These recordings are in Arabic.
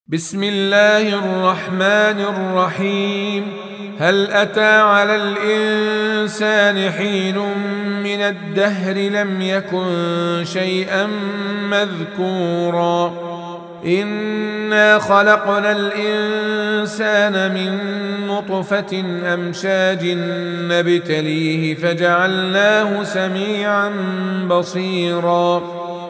بسم الله الرحمن الرحيم. هل أتى على الإنسان حين من الدهر لم يكن شيئا مذكورا إنا خلقنا الإنسان من نطفة أمشاج نبتليه فجعلناه سميعا بصيرا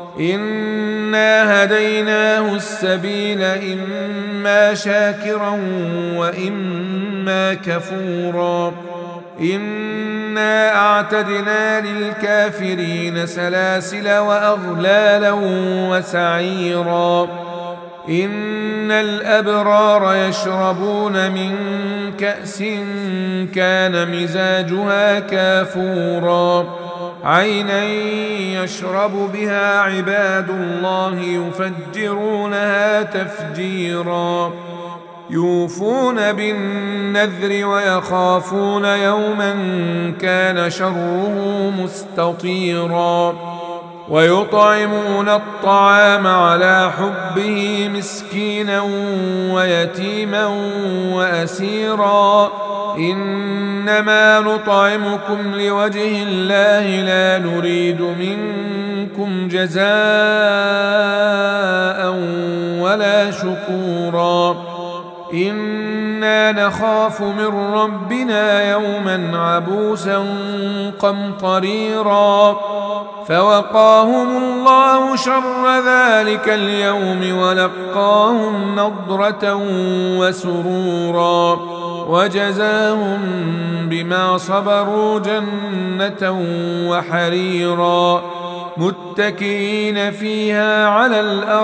إنا هديناه السبيل إما شاكرا وإما كفورا إنا أعتدنا للكافرين سلاسل وأغلالا وسعيرا إن الأبرار يشربون من كأس كان مزاجها كافورا عينا يشرب بها عباد الله يفجرونها تفجيرا يوفون بالنذر ويخافون يوما كان شره مستطيرا ويطعمون الطعام على حبه مسكينا ويتيما وأسيرا إنما نطعمكم لوجه الله لا نريد منكم جزاء ولا شكورا إنا نخاف من ربنا يوما عبوسا قمطريرا فوقاهم الله شر ذلك اليوم ولقاهم نضرة وسرورا وجزاهم بما صبروا جنة وحريرا متكئين فيها على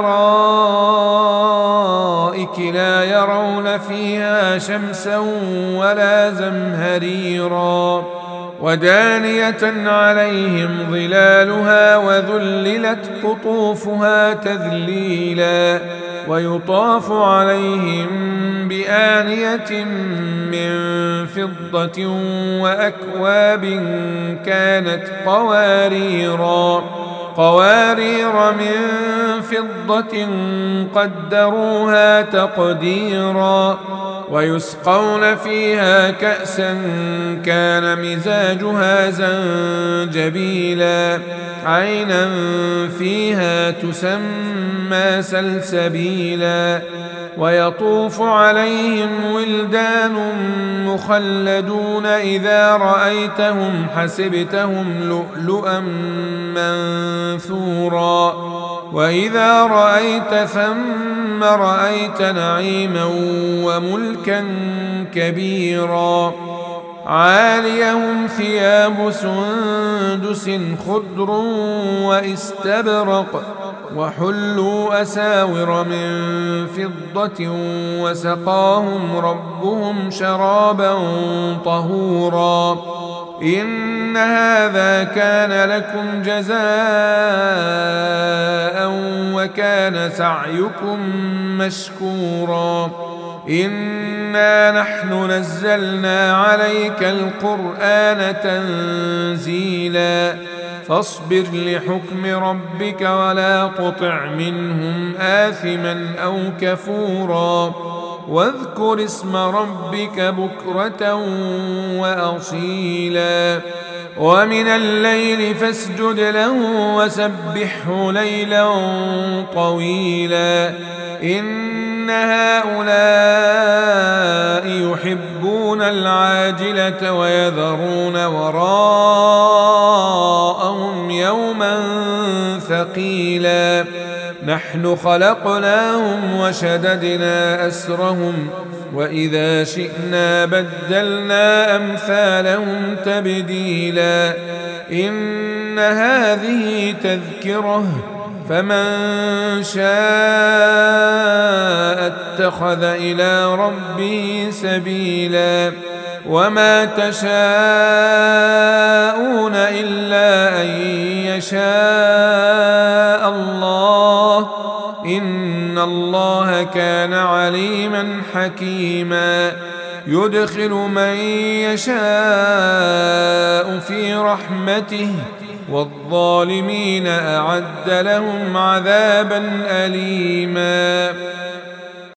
الأرائك لا يرون فيها شمسا ولا زمهريرا ودانية عليهم ظلالها وذللت قطوفها تذليلا ويطاف عليهم بآنية من فضة وأكواب كانت قوارير من فضة قدروها تقديرا ويسقون فيها كأسا كان مزاجها زنجبيلا عينا فيها تسمى سلسبيلا ويطوف عليهم ولدان مخلدون إذا رأيتهم حسبتهم لؤلؤا منثورا وإذا رأيت ثم رأيت نعيما وملكا كبيرا عاليهم ثياب سندس خضر واستبرق وحلوا أساور من فضة وسقاهم ربهم شرابا طهورا إن هذا كان لكم جزاء وكان سعيكم مشكورا إنا نحن نزلنا عليك القرآن تنزيلا فاصبر لحكم ربك ولا تطع منهم آثما أو كفورا واذكر اسم ربك بكرة وأصيلا ومن الليل فاسجد له وسبحه ليلا طويلا إن هؤلاء يحبون العاجلة ويذرون وراءهم يوما ثقيلا نحن خلقناهم وشددنا أسرهم وإذا شئنا بدلنا أمثالهم تبديلا إن هذه تذكرة فمن شاء اتخذ إلى ربه سبيلا وما تشاءون إلا أن يشاء الله إن الله كان عليما حكيما يدخل من يشاء في رحمته والظالمين أعد لهم عذابا أليما